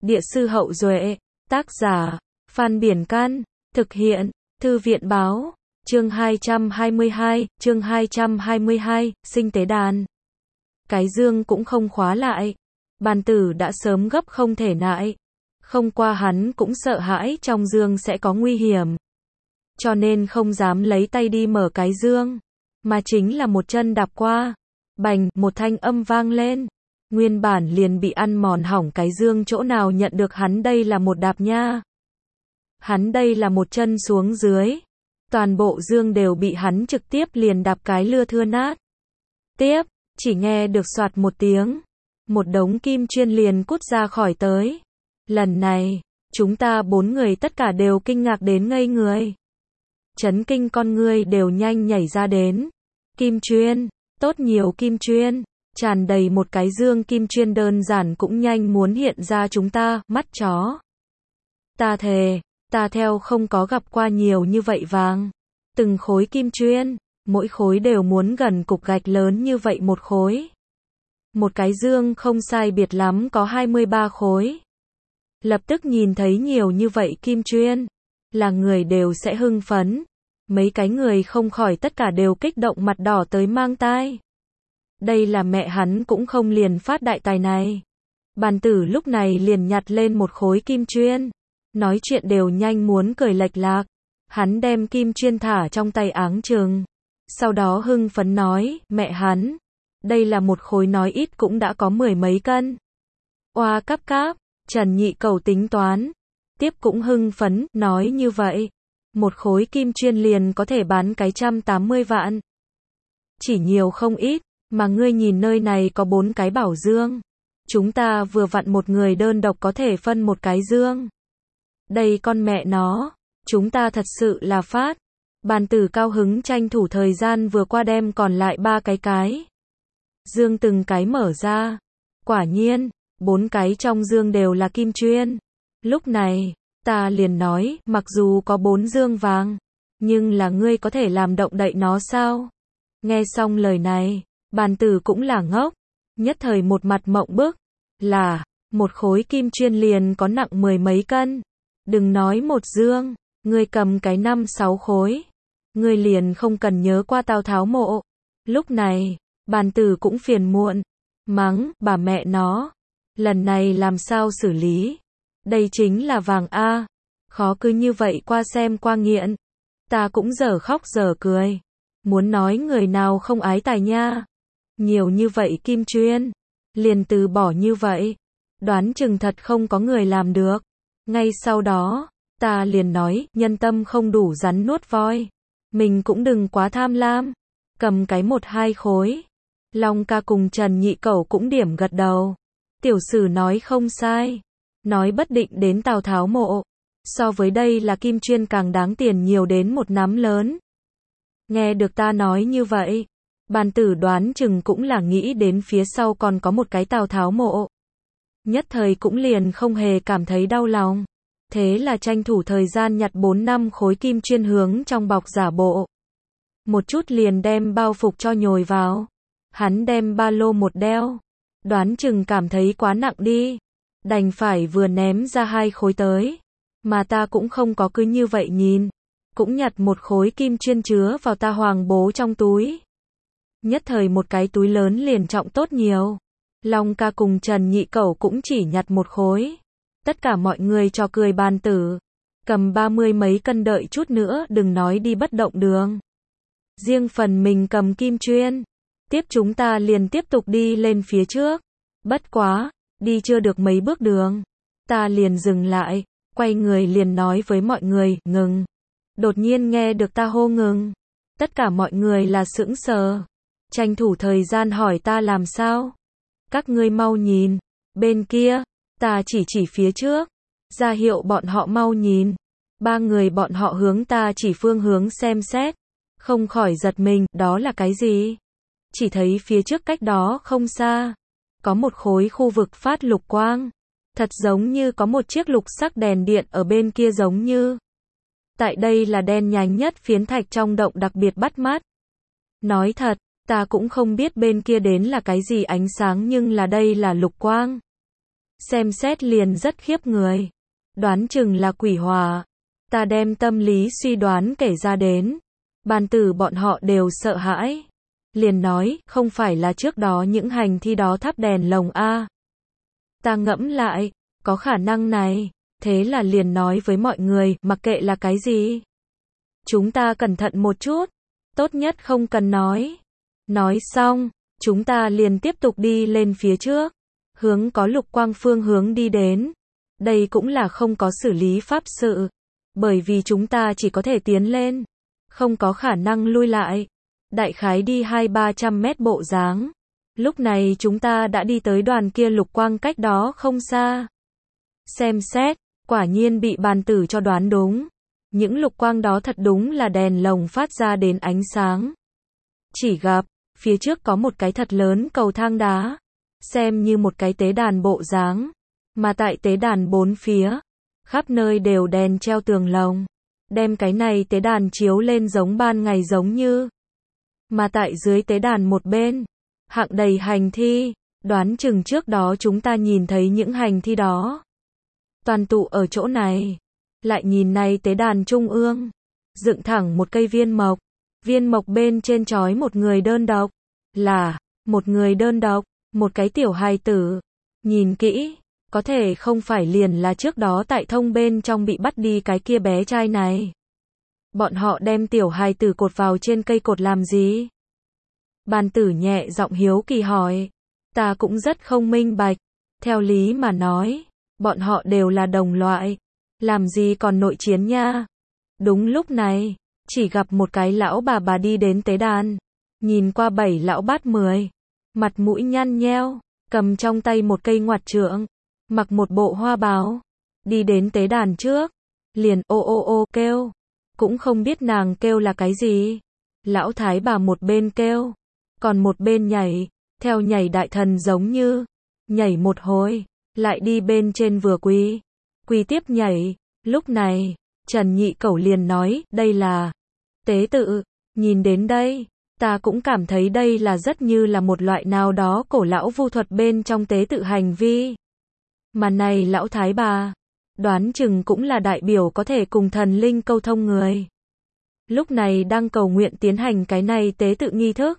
Địa sư Hậu Duệ. Tác giả, Phan Biển Can. Thực hiện, Thư viện Báo. Chương 222, sinh tế đàn. Cái dương cũng không khóa lại. Bàn tử đã sớm gấp không thể nại. Không qua hắn cũng sợ hãi trong dương sẽ có nguy hiểm. Cho nên không dám lấy tay đi mở cái dương. Mà chính là một chân đạp qua. Bành, một thanh âm vang lên. Nguyên bản liền bị ăn mòn hỏng cái dương chỗ nào nhận được hắn đây là một đạp nha. Hắn đây là một chân xuống dưới. Toàn bộ dương đều bị hắn trực tiếp liền đạp cái lưa thưa nát. Tiếp, chỉ nghe được soạt một tiếng. Một đống kim chuyên liền cút ra khỏi tới. Lần này, chúng ta 4 người tất cả đều kinh ngạc đến ngây người. Chấn kinh con người đều nhanh nhảy ra đến. Kim chuyên, tốt nhiều kim chuyên. Tràn đầy một cái dương kim chuyên đơn giản cũng nhanh muốn hiện ra chúng ta, mắt chó. Ta thề, ta theo không có gặp qua nhiều như vậy vàng. Từng khối kim chuyên, mỗi khối đều muốn gần cục gạch lớn như vậy một khối. Một cái dương không sai biệt lắm có 23 khối. Lập tức nhìn thấy nhiều như vậy kim chuyên, là người đều sẽ hưng phấn. Mấy cái người không khỏi tất cả đều kích động mặt đỏ tới mang tai. Đây là mẹ hắn cũng không liền phát đại tài này. Bàn tử lúc này liền nhặt lên một khối kim chuyên. Nói chuyện đều nhanh muốn cười lệch lạc. Hắn đem kim chuyên thả trong tay áng chừng. Sau đó hưng phấn nói, mẹ hắn. Đây là một khối nói ít cũng đã có 10 mấy cân. Oa cáp cáp, Trần Nhị Cầu tính toán. Tiếp cũng hưng phấn, nói như vậy. Một khối kim chuyên liền có thể bán cái 180 vạn. Chỉ nhiều không ít. Mà ngươi nhìn nơi này có 4 cái bảo dương. Chúng ta vừa vặn một người đơn độc có thể phân một cái dương. Đây con mẹ nó, chúng ta thật sự là phát. Bàn tử cao hứng tranh thủ thời gian vừa qua đem còn lại 3 cái. Dương từng cái mở ra. Quả nhiên, 4 cái trong dương đều là kim chuyên. Lúc này, ta liền nói, mặc dù có 4 dương vàng, nhưng là ngươi có thể làm động đậy nó sao? Nghe xong lời này. Bàn tử cũng là ngốc, nhất thời một mặt mộng bức, là, một khối kim chuyên liền có nặng 10 mấy cân, đừng nói một dương, ngươi cầm cái 5-6 khối, ngươi liền không cần nhớ qua Tào Tháo mộ. Lúc này, bàn tử cũng phiền muộn, mắng, bà mẹ nó, lần này làm sao xử lý, đây chính là vàng A, khó cứ như vậy qua xem qua nghiện, ta cũng dở khóc dở cười, muốn nói người nào không ái tài nha. Nhiều như vậy kim chuyên, liền từ bỏ như vậy, đoán chừng thật không có người làm được. Ngay sau đó, ta liền nói, nhân tâm không đủ rắn nuốt voi, mình cũng đừng quá tham lam, cầm cái 1-2 khối. Long ca cùng Trần Nhị Cẩu cũng điểm gật đầu. Tiểu sử nói không sai, nói bất định đến Tào Tháo mộ, so với đây là kim chuyên càng đáng tiền nhiều đến một nắm lớn. Nghe được ta nói như vậy, bàn tử đoán chừng cũng là nghĩ đến phía sau còn có một cái Tào Tháo mộ. Nhất thời cũng liền không hề cảm thấy đau lòng. Thế là tranh thủ thời gian nhặt 4-5 khối kim chuyên hướng trong bọc giả bộ. Một chút liền đem bao phục cho nhồi vào. Hắn đem ba lô một đeo. Đoán chừng cảm thấy quá nặng đi. Đành phải vừa ném ra 2 khối tới. Mà ta cũng không có cứ như vậy nhìn. Cũng nhặt một khối kim chuyên chứa vào ta hoàng bố trong túi. Nhất thời một cái túi lớn liền trọng tốt nhiều. Long ca cùng Trần Nhị Cẩu cũng chỉ nhặt một khối. Tất cả mọi người trò cười bàn tử. Cầm 30 mấy cân đợi chút nữa đừng nói đi bất động đường. Riêng phần mình cầm kim chuyên. Tiếp chúng ta liền tiếp tục đi lên phía trước. Bất quá, đi chưa được mấy bước đường. Ta liền dừng lại, quay người liền nói với mọi người, ngừng. Đột nhiên nghe được ta hô ngừng. Tất cả mọi người là sững sờ. Tranh thủ thời gian hỏi ta làm sao. Các ngươi mau nhìn. Bên kia, ta chỉ phía trước. Ra hiệu bọn họ mau nhìn. 3 người bọn họ hướng ta chỉ phương hướng xem xét. Không khỏi giật mình, đó là cái gì? Chỉ thấy phía trước cách đó không xa. Có một khối khu vực phát lục quang. Thật giống như có một chiếc lục sắc đèn điện ở bên kia giống như. Tại đây là đen nhánh nhất phiến thạch trong động đặc biệt bắt mắt. Nói thật, ta cũng không biết bên kia đến là cái gì ánh sáng nhưng là đây là lục quang. xem xét liền rất khiếp người. Đoán chừng là quỷ hỏa. Ta đem tâm lý suy đoán kể ra đến. Bàn tử bọn họ đều sợ hãi. Liền nói, không phải là trước đó những hành thi đó thắp đèn lồng a. Ta ngẫm lại, có khả năng này. Thế là liền nói với mọi người, mặc kệ là cái gì. Chúng ta cẩn thận một chút. Tốt nhất không cần nói. Nói xong, chúng ta liền tiếp tục đi lên phía trước. Hướng có lục quang phương hướng đi đến. Đây cũng là không có xử lý pháp sự. Bởi vì chúng ta chỉ có thể tiến lên. Không có khả năng lui lại. Đại khái đi 200-300 mét bộ dáng. Lúc này chúng ta đã đi tới đoàn kia lục quang cách đó không xa. Xem xét, quả nhiên bị bàn tử cho đoán đúng. Những lục quang đó thật đúng là đèn lồng phát ra đến ánh sáng. Chỉ gặp, phía trước có một cái thật lớn cầu thang đá. Xem như một cái tế đàn bộ dáng. Mà tại tế đàn bốn phía, khắp nơi đều đèn treo tường lồng. Đem cái này tế đàn chiếu lên giống ban ngày giống như. Mà tại dưới tế đàn một bên, hạng đầy hành thi. Đoán chừng trước đó chúng ta nhìn thấy những hành thi đó. Toàn tụ ở chỗ này. Lại nhìn này tế đàn trung ương. Dựng thẳng một cây viên mộc. Viên mộc bên trên trói một người đơn độc. Là, một người đơn độc, một cái tiểu hài tử. Nhìn kỹ, có thể không phải liền là trước đó tại thông bên trong bị bắt đi cái kia bé trai này. Bọn họ đem tiểu hài tử cột vào trên cây cột làm gì? Bàn tử nhẹ giọng hiếu kỳ hỏi. Ta cũng rất không minh bạch. Theo lý mà nói, bọn họ đều là đồng loại. Làm gì còn nội chiến nha? Đúng lúc này, chỉ gặp một cái lão bà đi đến tế đàn. Nhìn qua 7 lão bát 10. Mặt mũi nhăn nheo, cầm trong tay một cây ngoặt trượng. Mặc một bộ hoa bào. Đi đến tế đàn trước. Liền ô ô ô kêu. Cũng không biết nàng kêu là cái gì. Lão thái bà một bên kêu. Còn một bên nhảy. Theo nhảy đại thần giống như. Nhảy một hồi. Lại đi bên trên vừa quỳ. Quỳ tiếp nhảy. Lúc này, Trần Nhị Cẩu liền nói, đây là tế tự. Nhìn đến đây, ta cũng cảm thấy đây là rất như là một loại nào đó cổ lão vu thuật bên trong tế tự hành vi. Mà này lão thái bà, đoán chừng cũng là đại biểu có thể cùng thần linh câu thông người. Lúc này đang cầu nguyện tiến hành cái này tế tự nghi thức.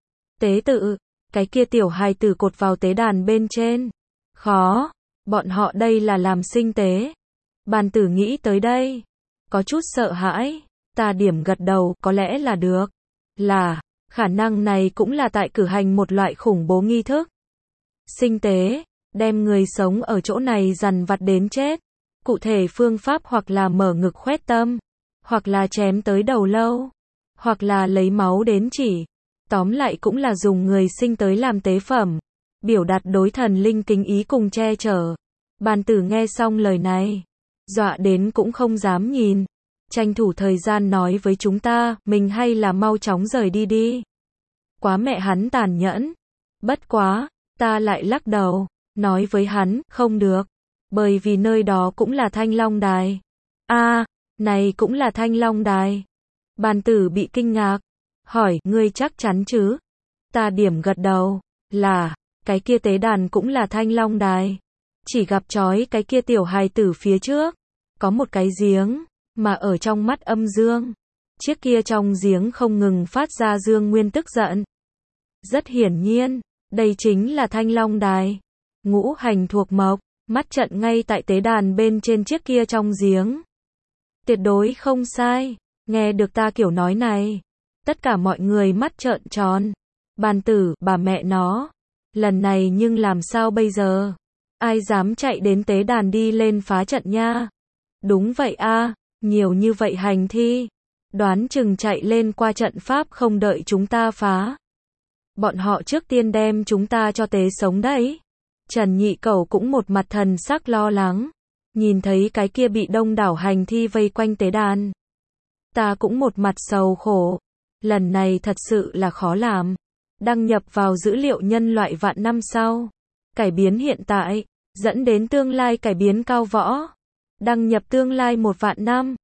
Tế tự, cái kia tiểu hài tử cột vào tế đàn bên trên. Khó, bọn họ đây là làm sinh tế. Bàn tử nghĩ tới đây, có chút sợ hãi, ta điểm gật đầu, có lẽ là được. Là, khả năng này cũng là tại cử hành một loại khủng bố nghi thức. Sinh tế, đem người sống ở chỗ này dằn vặt đến chết. Cụ thể phương pháp hoặc là mở ngực khoét tâm, hoặc là chém tới đầu lâu, hoặc là lấy máu đến chỉ. Tóm lại cũng là dùng người sinh tới làm tế phẩm, biểu đạt đối thần linh kính ý cùng che chở. Bàn tử nghe xong lời này, dọa đến cũng không dám nhìn. Tranh thủ thời gian nói với chúng ta, mình hay là mau chóng rời đi đi. Quá mẹ hắn tàn nhẫn. Bất quá, ta lại lắc đầu, nói với hắn, không được. Bởi vì nơi đó cũng là Thanh Long Đài. Này cũng là Thanh Long Đài. Bàn tử bị kinh ngạc. Hỏi, ngươi chắc chắn chứ? Ta điểm gật đầu, là, cái kia tế đàn cũng là Thanh Long Đài. Chỉ gặp chói cái kia tiểu hài tử phía trước. Có một cái giếng, mà ở trong mắt âm dương. Chiếc kia trong giếng không ngừng phát ra dương nguyên tức giận. Rất hiển nhiên, đây chính là Thanh Long Đài. Ngũ hành thuộc mộc, mắt trận ngay tại tế đàn bên trên chiếc kia trong giếng. Tuyệt đối không sai, nghe được ta kiểu nói này. Tất cả mọi người mắt trợn tròn. Bàn tử, bà mẹ nó. Lần này nhưng làm sao bây giờ? Ai dám chạy đến tế đàn đi lên phá trận nha? Đúng vậy nhiều như vậy hành thi. Đoán chừng chạy lên qua trận pháp không đợi chúng ta phá. Bọn họ trước tiên đem chúng ta cho tế sống đấy. Trần Nhị Cẩu cũng một mặt thần sắc lo lắng. Nhìn thấy cái kia bị đông đảo hành thi vây quanh tế đàn. Ta cũng một mặt sầu khổ. Lần này thật sự là khó làm. Đăng nhập vào dữ liệu nhân loại vạn năm sau. Cải biến hiện tại, dẫn đến tương lai cải biến cao võ. Đăng nhập tương lai 1 vạn năm.